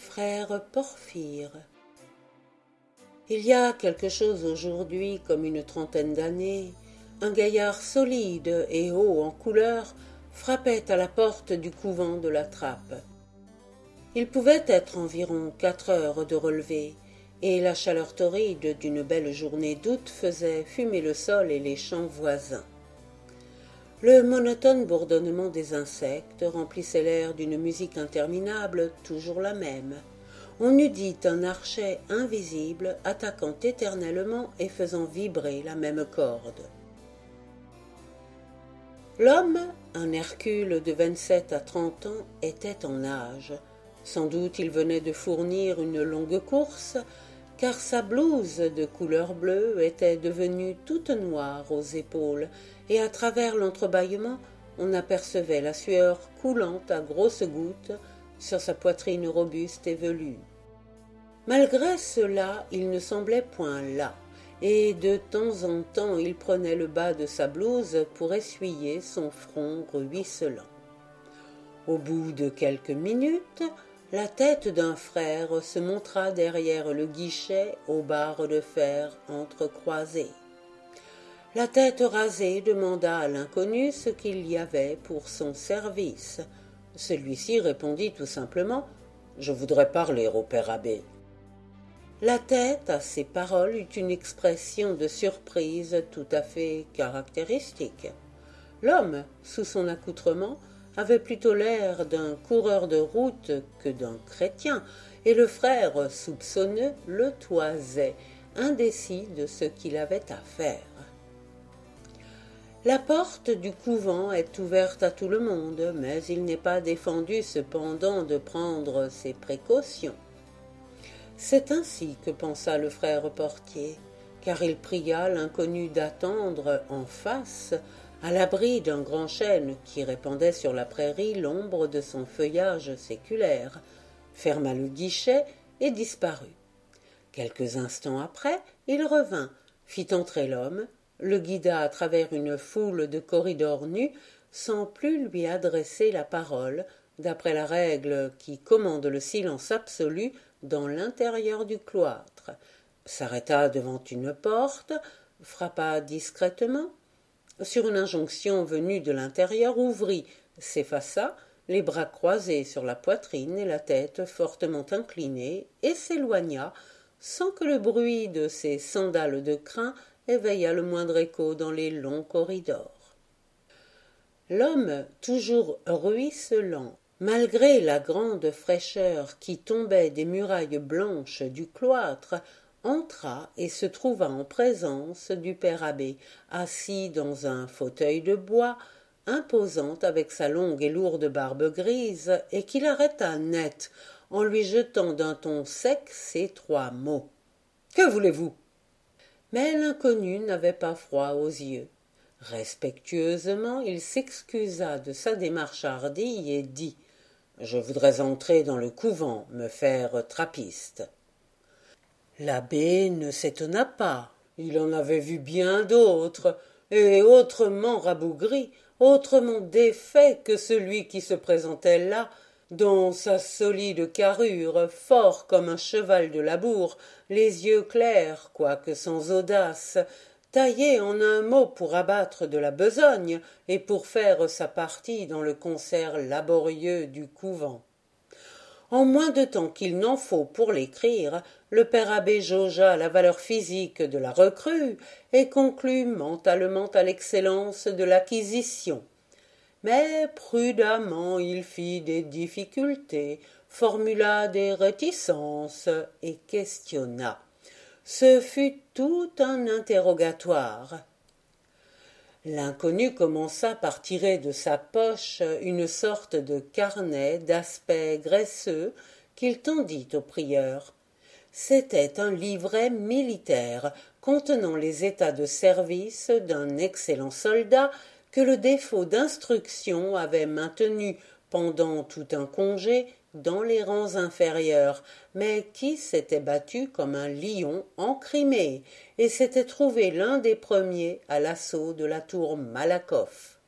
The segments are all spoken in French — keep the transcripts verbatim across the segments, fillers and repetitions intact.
frère Porphyre. Il y a quelque chose aujourd'hui comme une trentaine d'années, un gaillard solide et haut en couleur frappait à la porte du couvent de la Trappe. Il pouvait être environ quatre heures de relevée, et la chaleur torride d'une belle journée d'août faisait fumer le sol et les champs voisins. Le monotone bourdonnement des insectes remplissait l'air d'une musique interminable, toujours la même. On eût dit un archet invisible attaquant éternellement et faisant vibrer la même corde. L'homme, un Hercule de vingt-sept à trente ans, était en nage. Sans doute il venait de fournir une longue course, car sa blouse de couleur bleue était devenue toute noire aux épaules, et à travers l'entrebâillement, on apercevait la sueur coulante à grosses gouttes sur sa poitrine robuste et velue. Malgré cela, il ne semblait point las, et de temps en temps il prenait le bas de sa blouse pour essuyer son front ruisselant. Au bout de quelques minutes, la tête d'un frère se montra derrière le guichet aux barres de fer entrecroisées. La tête rasée demanda à l'inconnu ce qu'il y avait pour son service. Celui-ci répondit tout simplement « Je voudrais parler au père abbé ». La tête, à ces paroles, eut une expression de surprise tout à fait caractéristique. L'homme, sous son accoutrement, avait plutôt l'air d'un coureur de route que d'un chrétien, et le frère soupçonneux le toisait, indécis de ce qu'il avait à faire. La porte du couvent est ouverte à tout le monde, mais il n'est pas défendu cependant de prendre ses précautions. C'est ainsi que pensa le frère portier, car il pria l'inconnu d'attendre en face, à l'abri d'un grand chêne qui répandait sur la prairie l'ombre de son feuillage séculaire, ferma le guichet et disparut. Quelques instants après, il revint, fit entrer l'homme, le guida à travers une foule de corridors nus, sans plus lui adresser la parole, d'après la règle qui commande le silence absolu dans l'intérieur du cloître, s'arrêta devant une porte, frappa discrètement, sur une injonction venue de l'intérieur, ouvrit, s'effaça, les bras croisés sur la poitrine et la tête fortement inclinée, et s'éloigna, sans que le bruit de ses sandales de crin éveillât le moindre écho dans les longs corridors. L'homme, toujours ruisselant, malgré la grande fraîcheur qui tombait des murailles blanches du cloître, entra et se trouva en présence du père abbé, assis dans un fauteuil de bois, imposant avec sa longue et lourde barbe grise, et qu'il arrêta net, en lui jetant d'un ton sec ces trois mots. « Que voulez-vous » Mais l'inconnu n'avait pas froid aux yeux. Respectueusement, il s'excusa de sa démarche hardie et dit « Je voudrais entrer dans le couvent, me faire trappiste. » L'abbé ne s'étonna pas, il en avait vu bien d'autres, et autrement rabougris, autrement défaits que celui qui se présentait là, dont sa solide carrure, fort comme un cheval de labour, les yeux clairs, quoique sans audace, taillé en un mot pour abattre de la besogne et pour faire sa partie dans le concert laborieux du couvent. En moins de temps qu'il n'en faut pour l'écrire, le père abbé jaugea la valeur physique de la recrue et conclut mentalement à l'excellence de l'acquisition. Mais prudemment il fit des difficultés, formula des réticences et questionna. Ce fut tout un interrogatoire. L'inconnu commença par tirer de sa poche une sorte de carnet d'aspect graisseux qu'il tendit au prieur. C'était un livret militaire contenant les états de service d'un excellent soldat que le défaut d'instruction avait maintenu pendant tout un congé dans les rangs inférieurs, mais qui s'était battu comme un lion en Crimée et s'était trouvé l'un des premiers à l'assaut de la tour Malakoff.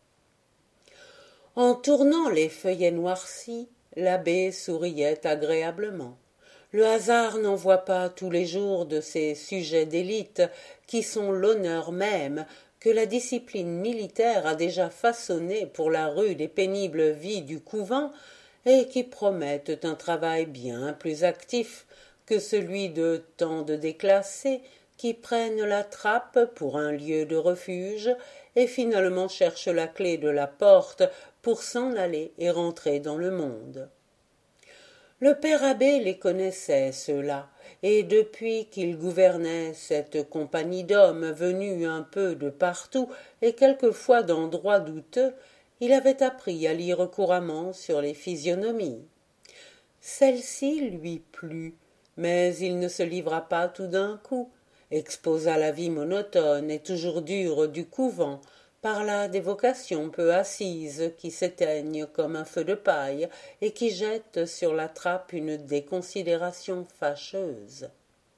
En tournant les feuillets noircis, l'abbé souriait agréablement. Le hasard n'envoie pas tous les jours de ces sujets d'élite qui sont l'honneur même que la discipline militaire a déjà façonné pour la rude et pénible vie du couvent et qui promettent un travail bien plus actif que celui de tant de déclassés qui prennent la trappe pour un lieu de refuge et finalement cherchent la clé de la porte pour s'en aller et rentrer dans le monde. Le père abbé les connaissait, ceux-là, et depuis qu'il gouvernait cette compagnie d'hommes venus un peu de partout et quelquefois d'endroits douteux, il avait appris à lire couramment sur les physionomies. Celle-ci lui plut, mais il ne se livra pas tout d'un coup, exposa la vie monotone et toujours dure du couvent, parla des vocations peu assises qui s'éteignent comme un feu de paille et qui jettent sur la trappe une déconsidération fâcheuse.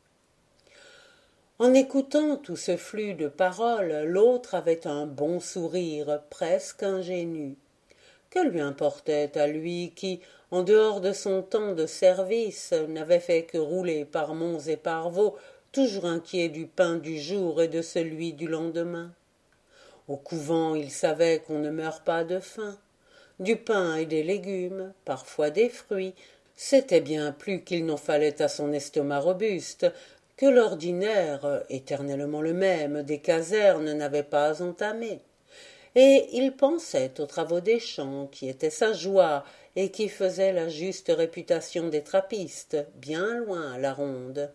En écoutant tout ce flux de paroles, l'autre avait un bon sourire, presque ingénu. Que lui importait à lui qui, en dehors de son temps de service, n'avait fait que rouler par monts et par vaux, toujours inquiet du pain du jour et de celui du lendemain? Au couvent, il savait qu'on ne meurt pas de faim. Du pain et des légumes, parfois des fruits, c'était bien plus qu'il n'en fallait à son estomac robuste, que l'ordinaire, éternellement le même, des casernes n'avait pas entamé. Et il pensait aux travaux des champs, qui étaient sa joie, et qui faisaient la juste réputation des trappistes, bien loin à la ronde.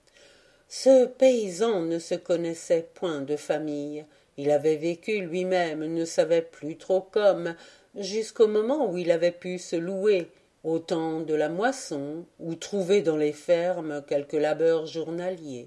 Ce paysan ne se connaissait point de famille. Il avait vécu lui-même, ne savait plus trop comme, jusqu'au moment où il avait pu se louer, au temps de la moisson, ou trouver dans les fermes quelque labeur journalier.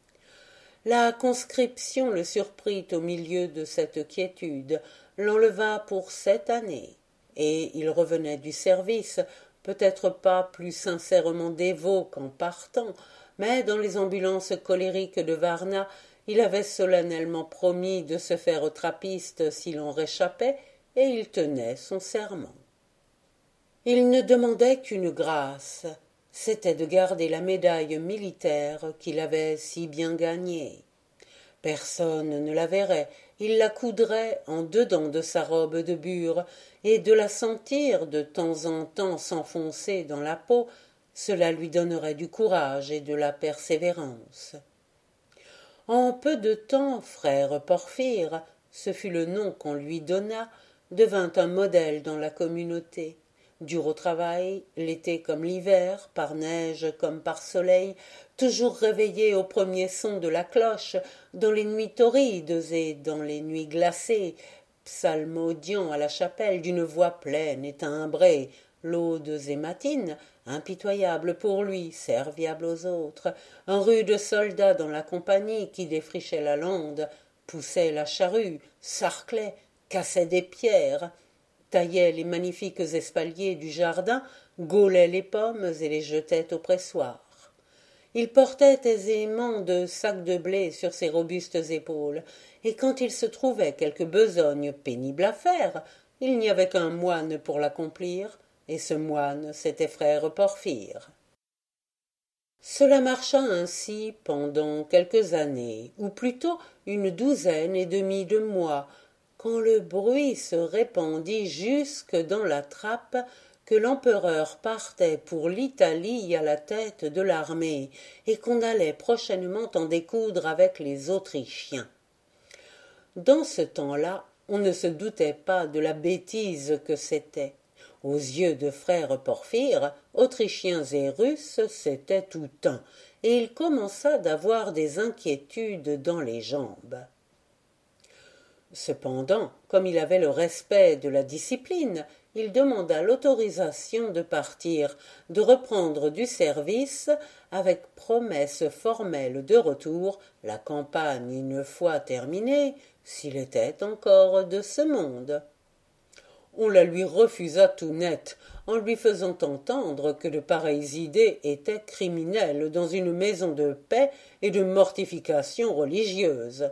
La conscription le surprit au milieu de cette quiétude, l'enleva pour sept années, et il revenait du service, peut-être pas plus sincèrement dévot qu'en partant, mais dans les ambulances colériques de Varna, il avait solennellement promis de se faire trappiste s'il en réchappait, et il tenait son serment. Il ne demandait qu'une grâce, c'était de garder la médaille militaire qu'il avait si bien gagnée. Personne ne la verrait, il la coudrait en dedans de sa robe de bure, et de la sentir de temps en temps s'enfoncer dans la peau, cela lui donnerait du courage et de la persévérance. En peu de temps, frère Porphyre, ce fut le nom qu'on lui donna, devint un modèle dans la communauté. Dur au travail, l'été comme l'hiver, par neige comme par soleil, toujours réveillé au premier son de la cloche, dans les nuits torrides et dans les nuits glacées, psalmodiant à la chapelle d'une voix pleine et timbrée, laudes et matines, impitoyable pour lui, serviable aux autres, un rude soldat dans la compagnie qui défrichait la lande, poussait la charrue, sarclait, cassait des pierres, taillait les magnifiques espaliers du jardin, gaulait les pommes et les jetait au pressoir. Il portait aisément deux sacs de blé sur ses robustes épaules, et quand il se trouvait quelque besogne pénible à faire, il n'y avait qu'un moine pour l'accomplir, et ce moine, c'était frère Porphyre. Cela marcha ainsi pendant quelques années, ou plutôt une douzaine et demie de mois, quand le bruit se répandit jusque dans la trappe que l'empereur partait pour l'Italie à la tête de l'armée et qu'on allait prochainement en découdre avec les Autrichiens. Dans ce temps-là, on ne se doutait pas de la bêtise que c'était. Aux yeux de frère Porphyre, Autrichiens et Russes, c'était tout un, et il commença d'avoir des inquiétudes dans les jambes. Cependant, comme il avait le respect de la discipline, il demanda l'autorisation de partir, de reprendre du service, avec promesse formelle de retour, la campagne une fois terminée, s'il était encore de ce monde. On la lui refusa tout net, en lui faisant entendre que de pareilles idées étaient criminelles dans une maison de paix et de mortification religieuse.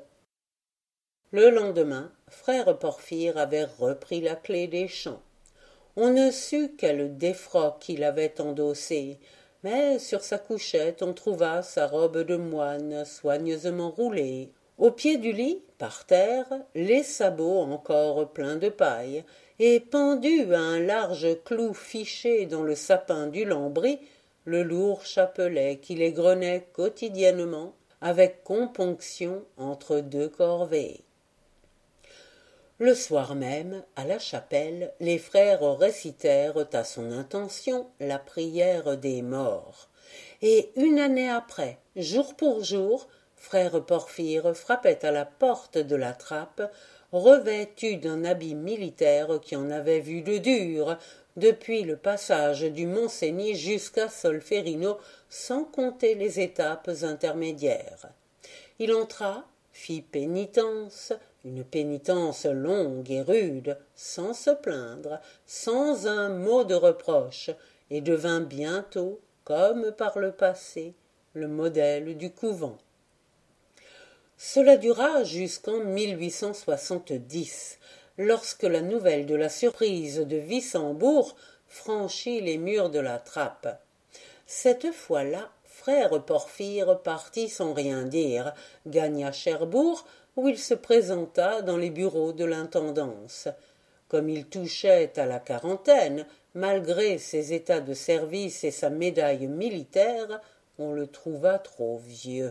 Le lendemain, frère Porphyre avait repris la clé des champs. On ne sut quel défroque il avait endossé, mais sur sa couchette on trouva sa robe de moine soigneusement roulée. Au pied du lit, par terre, les sabots encore pleins de paille, et pendu à un large clou fiché dans le sapin du lambris, le lourd chapelet qui l'égrenait quotidiennement avec componction entre deux corvées. Le soir même, à la chapelle, les frères récitèrent à son intention la prière des morts. Et une année après, jour pour jour, frère Porphyre frappait à la porte de la trappe, revêtu d'un habit militaire qui en avait vu de dur, depuis le passage du Mont-Cenis jusqu'à Solferino, sans compter les étapes intermédiaires. Il entra, fit pénitence, une pénitence longue et rude, sans se plaindre, sans un mot de reproche, et devint bientôt, comme par le passé, le modèle du couvent. Cela dura jusqu'en mille huit cent soixante-dix, lorsque la nouvelle de la surprise de Wissembourg franchit les murs de la trappe. Cette fois-là, frère Porphyre partit sans rien dire, gagna Cherbourg, où il se présenta dans les bureaux de l'intendance. Comme il touchait à la quarantaine, malgré ses états de service et sa médaille militaire, on le trouva trop vieux.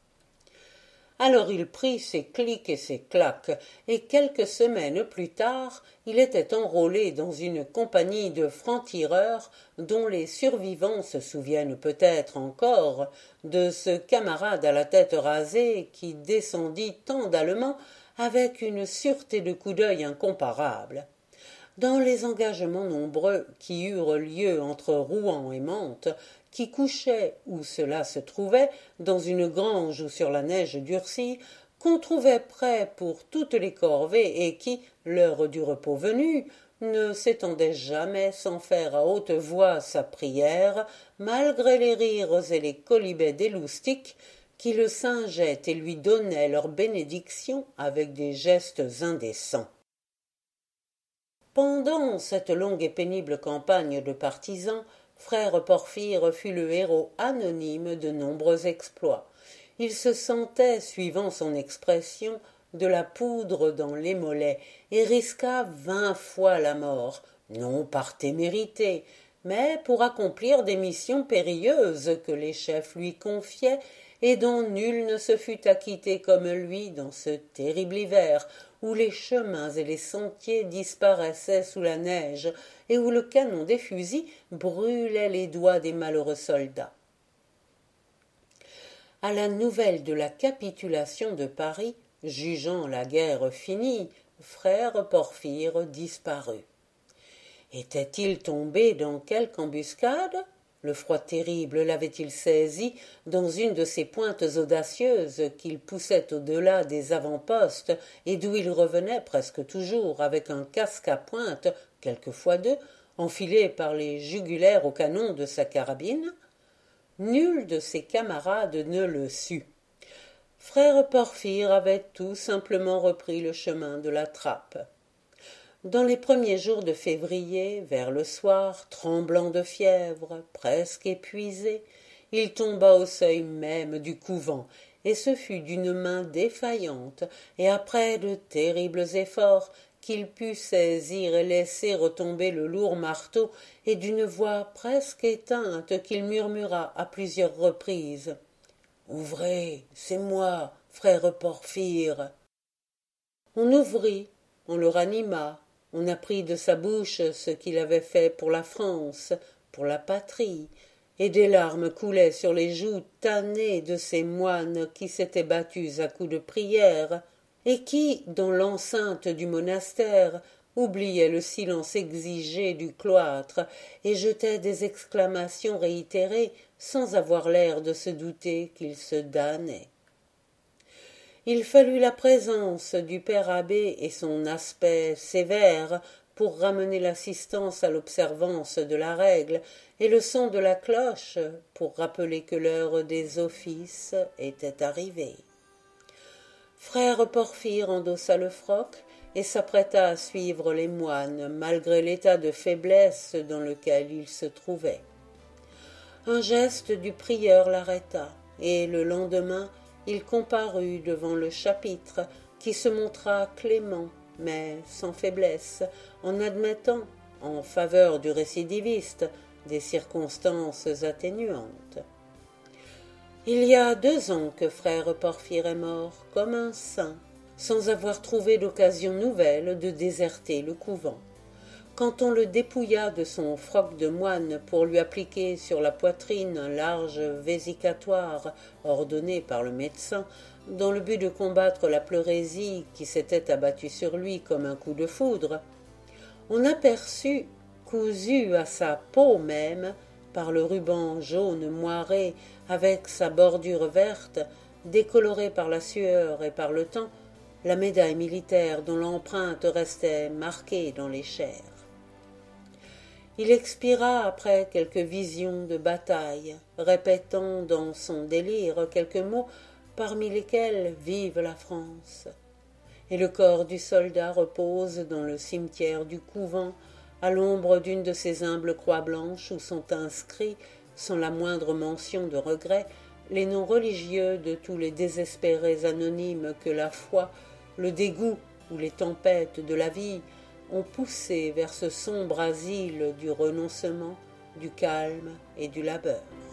Alors il prit ses clics et ses claques, et quelques semaines plus tard, il était enrôlé dans une compagnie de francs-tireurs dont les survivants se souviennent peut-être encore de ce camarade à la tête rasée qui descendit tant d'Allemands avec une sûreté de coup d'œil incomparable. Dans les engagements nombreux qui eurent lieu entre Rouen et Mantes, qui couchaient, où cela se trouvait, dans une grange ou sur la neige durcie, qu'on trouvait prêts pour toutes les corvées et qui, l'heure du repos venue, ne s'étendait jamais sans faire à haute voix sa prière, malgré les rires et les quolibets des loustiques, qui le singeaient et lui donnaient leur bénédiction avec des gestes indécents. Pendant cette longue et pénible campagne de partisans, frère Porphyre fut le héros anonyme de nombreux exploits. Il se sentait, suivant son expression, de la poudre dans les mollets, et risqua vingt fois la mort, non par témérité, mais pour accomplir des missions périlleuses que les chefs lui confiaient et dont nul ne se fût acquitté comme lui dans ce terrible hiver, où les chemins et les sentiers disparaissaient sous la neige et où le canon des fusils brûlait les doigts des malheureux soldats. À la nouvelle de la capitulation de Paris, jugeant la guerre finie, frère Porphyre disparut. Était-il tombé dans quelque embuscade? Le froid terrible l'avait-il saisi dans une de ces pointes audacieuses qu'il poussait au-delà des avant-postes et d'où il revenait presque toujours avec un casque à pointe, quelquefois deux, enfilé par les jugulaires au canon de sa carabine? Nul de ses camarades ne le sut. Frère Porphyre avait tout simplement repris le chemin de la trappe. Dans les premiers jours de février, vers le soir, tremblant de fièvre, presque épuisé, il tomba au seuil même du couvent, et ce fut d'une main défaillante, et après de terribles efforts, qu'il put saisir et laisser retomber le lourd marteau, et d'une voix presque éteinte qu'il murmura à plusieurs reprises. « Ouvrez, c'est moi, frère Porphyre !» On ouvrit, on le ranima. On apprit de sa bouche ce qu'il avait fait pour la France, pour la patrie, et des larmes coulaient sur les joues tannées de ces moines qui s'étaient battus à coups de prière, et qui, dans l'enceinte du monastère, oubliaient le silence exigé du cloître et jetaient des exclamations réitérées sans avoir l'air de se douter qu'ils se damnaient. Il fallut la présence du père abbé et son aspect sévère pour ramener l'assistance à l'observance de la règle, et le son de la cloche pour rappeler que l'heure des offices était arrivée. Frère Porphyre endossa le froc et s'apprêta à suivre les moines, malgré l'état de faiblesse dans lequel il se trouvait. Un geste du prieur l'arrêta, et le lendemain il comparut devant le chapitre, qui se montra clément, mais sans faiblesse, en admettant, en faveur du récidiviste, des circonstances atténuantes. Il y a deux ans que frère Porphyre est mort, comme un saint, sans avoir trouvé d'occasion nouvelle de déserter le couvent. Quand on le dépouilla de son froc de moine pour lui appliquer sur la poitrine un large vésicatoire ordonné par le médecin, dans le but de combattre la pleurésie qui s'était abattue sur lui comme un coup de foudre, on aperçut, cousu à sa peau même, par le ruban jaune moiré avec sa bordure verte, décolorée par la sueur et par le temps, la médaille militaire dont l'empreinte restait marquée dans les chairs. Il expira après quelques visions de bataille, répétant dans son délire quelques mots parmi lesquels « Vive la France !» Et le corps du soldat repose dans le cimetière du couvent, à l'ombre d'une de ces humbles croix blanches où sont inscrits, sans la moindre mention de regret, les noms religieux de tous les désespérés anonymes que la foi, le dégoût ou les tempêtes de la vie ont poussé vers ce sombre asile du renoncement, du calme et du labeur.